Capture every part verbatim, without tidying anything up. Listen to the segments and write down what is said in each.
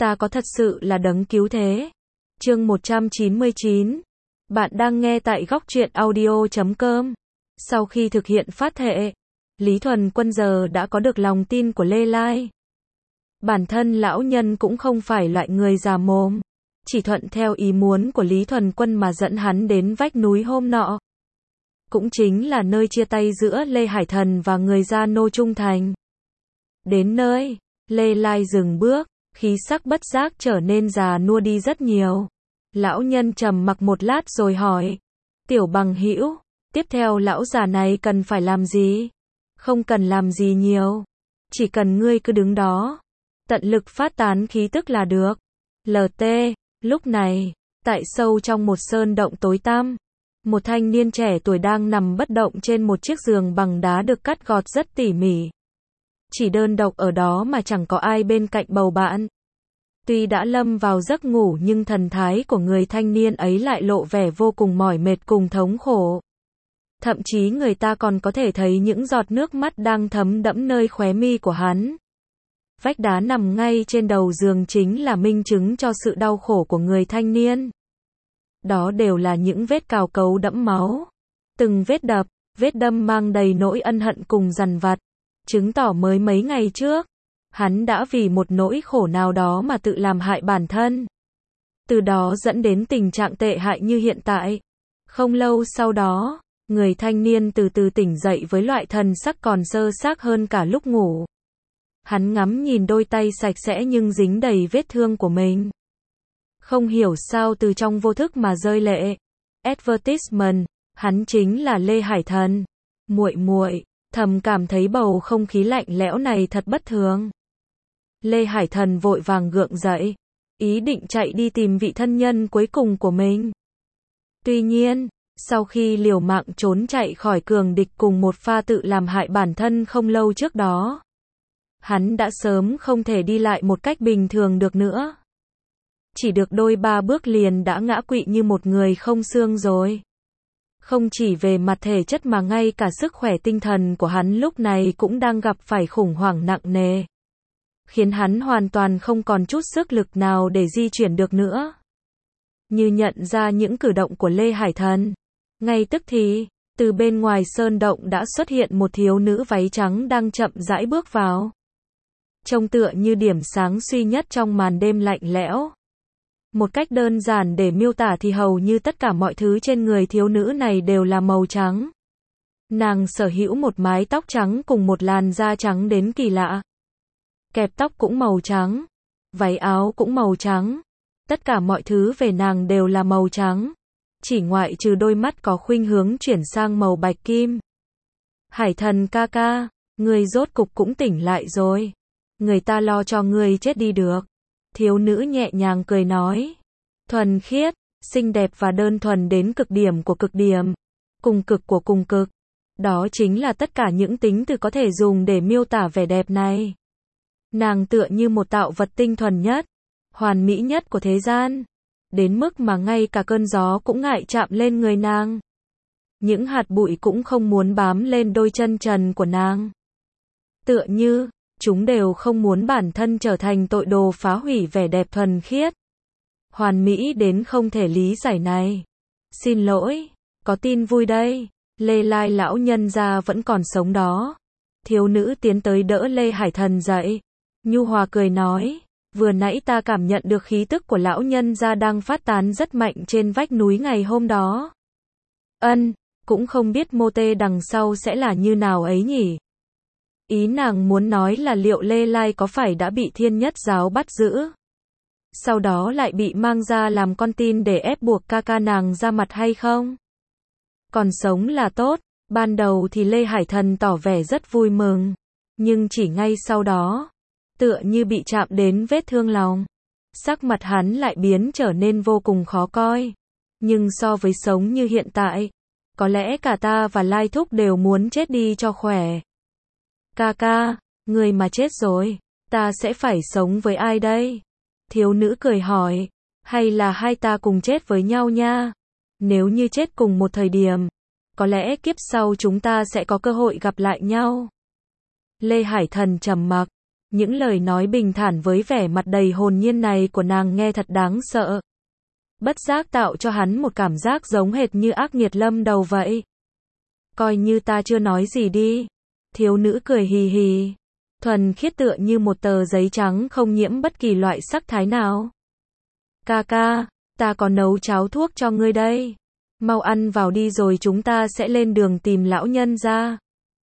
Ta có thật sự là đấng cứu thế. Chương một trăm chín mươi chín. Bạn đang nghe tại góc truyện audio chấm com. Sau khi thực hiện phát thệ, Lý Thuần Quân giờ đã có được lòng tin của Lê Lai. Bản thân lão nhân cũng không phải loại người già mồm, chỉ thuận theo ý muốn của Lý Thuần Quân mà dẫn hắn đến vách núi hôm nọ. Cũng chính là nơi chia tay giữa Lê Hải Thần và người Gia Nô trung thành. Đến nơi, Lê Lai dừng bước, khí sắc bất giác trở nên già nua đi rất nhiều. Lão nhân trầm mặc một lát rồi hỏi, tiểu bằng hữu, tiếp theo lão già này cần phải làm gì? Không cần làm gì nhiều, chỉ cần ngươi cứ đứng đó, tận lực phát tán khí tức là được. lờ tê, lúc này, tại sâu trong một sơn động tối tăm, một thanh niên trẻ tuổi đang nằm bất động trên một chiếc giường bằng đá được cắt gọt rất tỉ mỉ. Chỉ đơn độc ở đó mà chẳng có ai bên cạnh bầu bạn. Tuy đã lâm vào giấc ngủ nhưng thần thái của người thanh niên ấy lại lộ vẻ vô cùng mỏi mệt cùng thống khổ. Thậm chí người ta còn có thể thấy những giọt nước mắt đang thấm đẫm nơi khóe mi của hắn. Vách đá nằm ngay trên đầu giường chính là minh chứng cho sự đau khổ của người thanh niên. Đó đều là những vết cào cấu đẫm máu. Từng vết đập, vết đâm mang đầy nỗi ân hận cùng dằn vặt. Chứng tỏ mới mấy ngày trước, hắn đã vì một nỗi khổ nào đó mà tự làm hại bản thân. Từ đó dẫn đến tình trạng tệ hại như hiện tại. Không lâu sau đó, người thanh niên từ từ tỉnh dậy với loại thần sắc còn sơ xác hơn cả lúc ngủ. Hắn ngắm nhìn đôi tay sạch sẽ nhưng dính đầy vết thương của mình. Không hiểu sao từ trong vô thức mà rơi lệ. Advertisement, hắn chính là Lê Hải Thần. Muội muội, thầm cảm thấy bầu không khí lạnh lẽo này thật bất thường. Lê Hải Thần vội vàng gượng dậy, ý định chạy đi tìm vị thân nhân cuối cùng của mình. Tuy nhiên, sau khi liều mạng trốn chạy khỏi cường địch cùng một pha tự làm hại bản thân không lâu trước đó, hắn đã sớm không thể đi lại một cách bình thường được nữa. Chỉ được đôi ba bước liền đã ngã quỵ như một người không xương rồi. Không chỉ về mặt thể chất mà ngay cả sức khỏe tinh thần của hắn lúc này cũng đang gặp phải khủng hoảng nặng nề, khiến hắn hoàn toàn không còn chút sức lực nào để di chuyển được nữa. Như nhận ra những cử động của Lê Hải Thần, ngay tức thì, từ bên ngoài sơn động đã xuất hiện một thiếu nữ váy trắng đang chậm rãi bước vào. Trông tựa như điểm sáng duy nhất trong màn đêm lạnh lẽo. Một cách đơn giản để miêu tả thì hầu như tất cả mọi thứ trên người thiếu nữ này đều là màu trắng. Nàng sở hữu một mái tóc trắng cùng một làn da trắng đến kỳ lạ. Kẹp tóc cũng màu trắng, váy áo cũng màu trắng. Tất cả mọi thứ về nàng đều là màu trắng, chỉ ngoại trừ đôi mắt có khuynh hướng chuyển sang màu bạch kim. Hải Thần ca ca, ngươi rốt cục cũng tỉnh lại rồi. Người ta lo cho ngươi chết đi được. Thiếu nữ nhẹ nhàng cười nói. Thuần khiết, xinh đẹp và đơn thuần đến cực điểm của cực điểm. Cùng cực của cùng cực. Đó chính là tất cả những tính từ có thể dùng để miêu tả vẻ đẹp này. Nàng tựa như một tạo vật tinh thuần nhất, hoàn mỹ nhất của thế gian. Đến mức mà ngay cả cơn gió cũng ngại chạm lên người nàng. Những hạt bụi cũng không muốn bám lên đôi chân trần của nàng. Tựa như, chúng đều không muốn bản thân trở thành tội đồ phá hủy vẻ đẹp thuần khiết, hoàn mỹ đến không thể lý giải này. Xin lỗi, có tin vui đây. Lê Lai lão nhân gia vẫn còn sống đó. Thiếu nữ tiến tới đỡ Lê Hải Thần dậy. Nhu hòa cười nói, vừa nãy ta cảm nhận được khí tức của lão nhân gia đang phát tán rất mạnh trên vách núi ngày hôm đó. Ân, cũng không biết mô tê đằng sau sẽ là như nào ấy nhỉ. Ý nàng muốn nói là liệu Lê Lai có phải đã bị Thiên Nhất Giáo bắt giữ, sau đó lại bị mang ra làm con tin để ép buộc ca ca nàng ra mặt hay không? Còn sống là tốt. Ban đầu thì Lê Hải Thần tỏ vẻ rất vui mừng, nhưng chỉ ngay sau đó, tựa như bị chạm đến vết thương lòng, sắc mặt hắn lại biến trở nên vô cùng khó coi. Nhưng so với sống như hiện tại, có lẽ cả ta và Lai Thúc đều muốn chết đi cho khỏe. Ca ca, người mà chết rồi, ta sẽ phải sống với ai đây? Thiếu nữ cười hỏi, hay là hai ta cùng chết với nhau nha? Nếu như chết cùng một thời điểm, có lẽ kiếp sau chúng ta sẽ có cơ hội gặp lại nhau. Lê Hải Thần trầm mặc, Những lời nói bình thản với vẻ mặt đầy hồn nhiên này của nàng nghe thật đáng sợ. Bất giác tạo cho hắn một cảm giác giống hệt như ác nghiệt lâm đầu vậy. Coi như ta chưa nói gì đi. Thiếu nữ cười hì hì. Thuần khiết tựa như một tờ giấy trắng không nhiễm bất kỳ loại sắc thái nào. Ca ca, ta có nấu cháo thuốc cho ngươi đây. Mau ăn vào đi rồi chúng ta sẽ lên đường tìm lão nhân ra.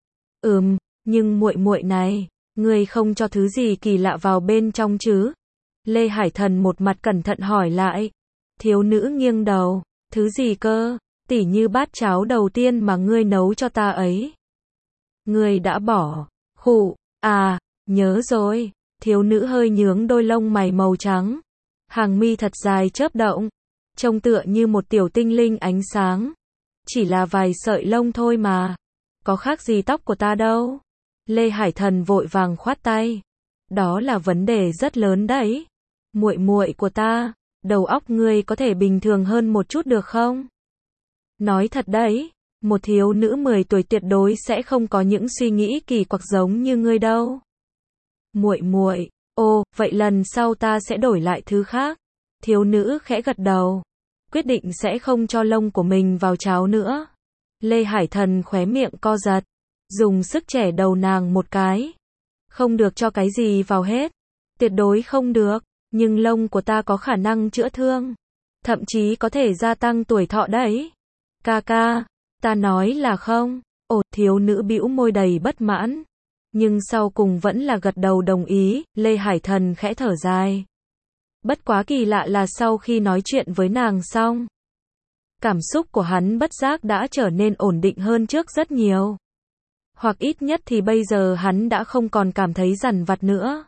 Ừm, nhưng muội muội này, ngươi không cho thứ gì kỳ lạ vào bên trong chứ? Lê Hải Thần một mặt cẩn thận hỏi lại. Thiếu nữ nghiêng đầu, thứ gì cơ? Tỉ như bát cháo đầu tiên mà ngươi nấu cho ta ấy. Ngươi đã bỏ. Khụ, à, nhớ rồi. Thiếu nữ hơi nhướng đôi lông mày màu trắng. Hàng mi thật dài chớp động. Trông tựa như một tiểu tinh linh ánh sáng. Chỉ là vài sợi lông thôi mà. Có khác gì tóc của ta đâu. Lê Hải Thần vội vàng khoát tay. Đó là vấn đề rất lớn đấy. Muội muội của ta, đầu óc ngươi có thể bình thường hơn một chút được không? Nói thật đấy, một thiếu nữ mười tuổi tuyệt đối sẽ không có những suy nghĩ kỳ quặc giống như ngươi đâu. Muội muội, ô, vậy lần sau ta sẽ đổi lại thứ khác. Thiếu nữ khẽ gật đầu, quyết định sẽ không cho lông của mình vào cháo nữa. Lê Hải Thần khóe miệng co giật, dùng sức chẻ đầu nàng một cái. Không được cho cái gì vào hết, tuyệt đối không được, nhưng lông của ta có khả năng chữa thương, thậm chí có thể gia tăng tuổi thọ đấy. Ca ca, ta nói là không. Ồ, thiếu nữ bĩu môi đầy bất mãn, nhưng sau cùng vẫn là gật đầu đồng ý. Lê Hải Thần khẽ thở dài. Bất quá kỳ lạ là sau khi nói chuyện với nàng xong, cảm xúc của hắn bất giác đã trở nên ổn định hơn trước rất nhiều. Hoặc ít nhất thì bây giờ hắn đã không còn cảm thấy dằn vặt nữa.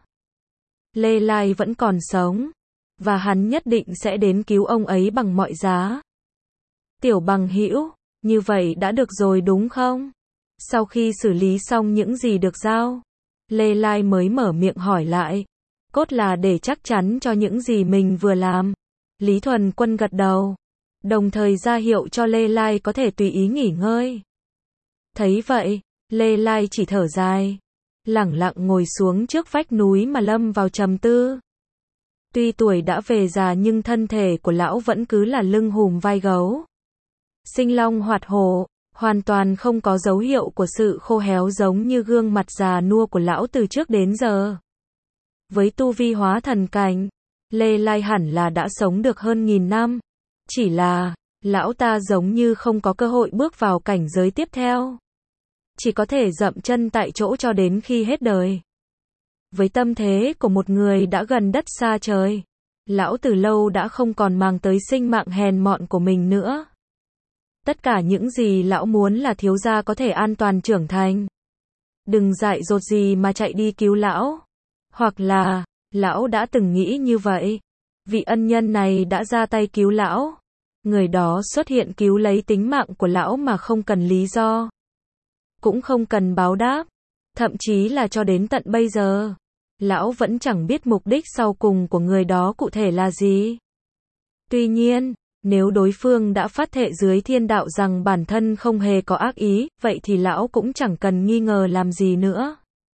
Lê Lai vẫn còn sống, và hắn nhất định sẽ đến cứu ông ấy bằng mọi giá. Tiểu bằng hữu, như vậy đã được rồi đúng không? Sau khi xử lý xong những gì được giao, Lê Lai mới mở miệng hỏi lại. Cốt là để chắc chắn cho những gì mình vừa làm. Lý Thuần Quân gật đầu, đồng thời ra hiệu cho Lê Lai có thể tùy ý nghỉ ngơi. Thấy vậy, Lê Lai chỉ thở dài, lẳng lặng ngồi xuống trước vách núi mà lâm vào trầm tư. Tuy tuổi đã về già nhưng thân thể của lão vẫn cứ là lưng hùm vai gấu. Sinh long hoạt hổ, hoàn toàn không có dấu hiệu của sự khô héo giống như gương mặt già nua của lão từ trước đến giờ. Với tu vi hóa thần cảnh, Lê Lai hẳn là đã sống được hơn nghìn năm. Chỉ là, lão ta giống như không có cơ hội bước vào cảnh giới tiếp theo. Chỉ có thể dậm chân tại chỗ cho đến khi hết đời. Với tâm thế của một người đã gần đất xa trời, lão từ lâu đã không còn mang tới sinh mạng hèn mọn của mình nữa. Tất cả những gì lão muốn là thiếu gia có thể an toàn trưởng thành. Đừng dại dột gì mà chạy đi cứu lão. Hoặc là, lão đã từng nghĩ như vậy. Vị ân nhân này đã ra tay cứu lão. Người đó xuất hiện cứu lấy tính mạng của lão mà không cần lý do. Cũng không cần báo đáp. Thậm chí là cho đến tận bây giờ, lão vẫn chẳng biết mục đích sau cùng của người đó cụ thể là gì. Tuy nhiên, nếu đối phương đã phát thệ dưới thiên đạo rằng bản thân không hề có ác ý, vậy thì lão cũng chẳng cần nghi ngờ làm gì nữa.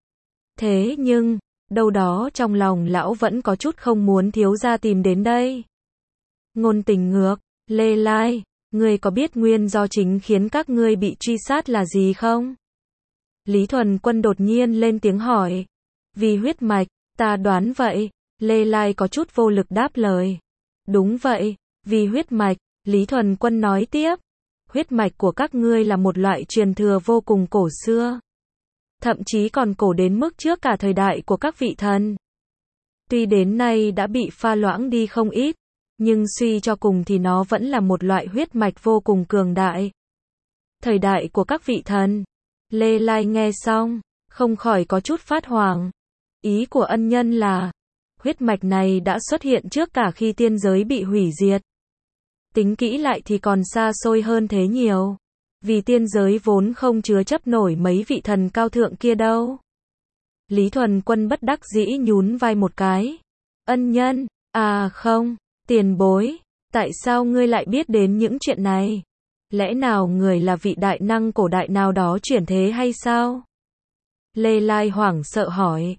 Thế nhưng, đâu đó trong lòng lão vẫn có chút không muốn thiếu gia tìm đến đây. Ngôn tình ngược, Lê Lai, ngươi có biết nguyên do chính khiến các ngươi bị truy sát là gì không? Lý Thuần Quân đột nhiên lên tiếng hỏi. Vì huyết mạch, ta đoán vậy. Lê Lai có chút vô lực đáp lời. Đúng vậy, vì huyết mạch, Lý Thuần Quân nói tiếp. Huyết mạch của các ngươi là một loại truyền thừa vô cùng cổ xưa. Thậm chí còn cổ đến mức trước cả thời đại của các vị thần. Tuy đến nay đã bị pha loãng đi không ít, nhưng suy cho cùng thì nó vẫn là một loại huyết mạch vô cùng cường đại. Thời đại của các vị thần. Lê Lai nghe xong, không khỏi có chút phát hoảng. Ý của ân nhân là, huyết mạch này đã xuất hiện trước cả khi tiên giới bị hủy diệt. Tính kỹ lại thì còn xa xôi hơn thế nhiều. Vì tiên giới vốn không chứa chấp nổi mấy vị thần cao thượng kia đâu. Lý Thuần Quân bất đắc dĩ nhún vai một cái. Ân nhân, à không, tiền bối, tại sao ngươi lại biết đến những chuyện này? Lẽ nào người là vị đại năng cổ đại nào đó chuyển thế hay sao? Lê Lai hoảng sợ hỏi.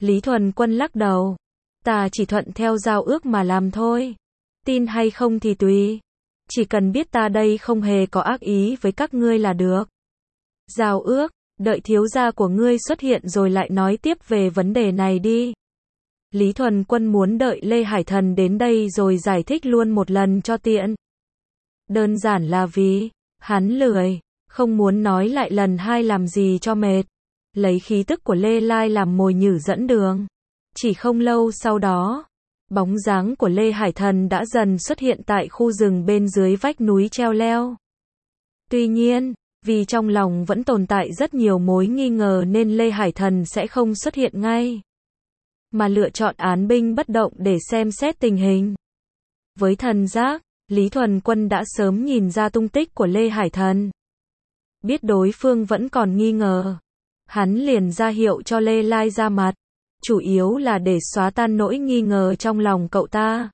Lý Thuần Quân lắc đầu. Ta chỉ thuận theo giao ước mà làm thôi. Tin hay không thì tùy. Chỉ cần biết ta đây không hề có ác ý với các ngươi là được. Giao ước, đợi thiếu gia của ngươi xuất hiện rồi lại nói tiếp về vấn đề này đi. Lý Thuần Quân muốn đợi Lê Hải Thần đến đây rồi giải thích luôn một lần cho tiện. Đơn giản là vì, hắn lười, không muốn nói lại lần hai làm gì cho mệt. Lấy khí tức của Lê Lai làm mồi nhử dẫn đường. Chỉ không lâu sau đó, bóng dáng của Lê Hải Thần đã dần xuất hiện tại khu rừng bên dưới vách núi treo leo. Tuy nhiên, vì trong lòng vẫn tồn tại rất nhiều mối nghi ngờ nên Lê Hải Thần sẽ không xuất hiện ngay, mà lựa chọn án binh bất động để xem xét tình hình. Với thần giác, Lý Thuần Quân đã sớm nhìn ra tung tích của Lê Hải Thần. Biết đối phương vẫn còn nghi ngờ, hắn liền ra hiệu cho Lê Lai ra mặt, chủ yếu là để xóa tan nỗi nghi ngờ trong lòng cậu ta.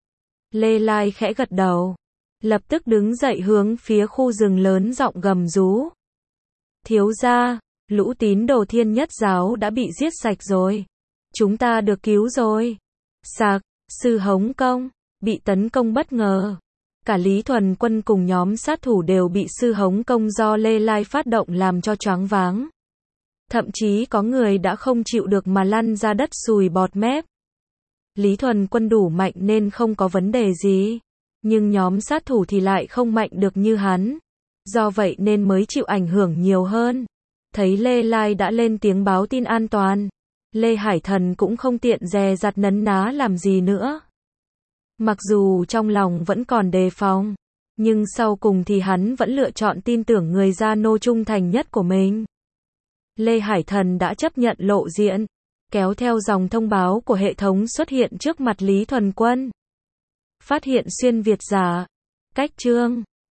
Lê Lai khẽ gật đầu, lập tức đứng dậy hướng phía khu rừng lớn giọng gầm rú. Thiếu gia, lũ tín đồ Thiên Nhất giáo đã bị giết sạch rồi. Chúng ta được cứu rồi. Sạc, sư Hống Công, bị tấn công bất ngờ. Cả Lý Thuần Quân cùng nhóm sát thủ đều bị sư Hống Công do Lê Lai phát động làm cho choáng váng. Thậm chí có người đã không chịu được mà lăn ra đất sùi bọt mép. Lý Thuần Quân đủ mạnh nên không có vấn đề gì. Nhưng nhóm sát thủ thì lại không mạnh được như hắn. Do vậy nên mới chịu ảnh hưởng nhiều hơn. Thấy Lê Lai đã lên tiếng báo tin an toàn, Lê Hải Thần cũng không tiện dè dặt nấn ná làm gì nữa. Mặc dù trong lòng vẫn còn đề phòng, nhưng sau cùng thì hắn vẫn lựa chọn tin tưởng người gia nô trung thành nhất của mình. Lê Hải Thần đã chấp nhận lộ diện, kéo theo dòng thông báo của hệ thống xuất hiện trước mặt Lý Thuần Quân. Phát hiện xuyên Việt giả. Cách chương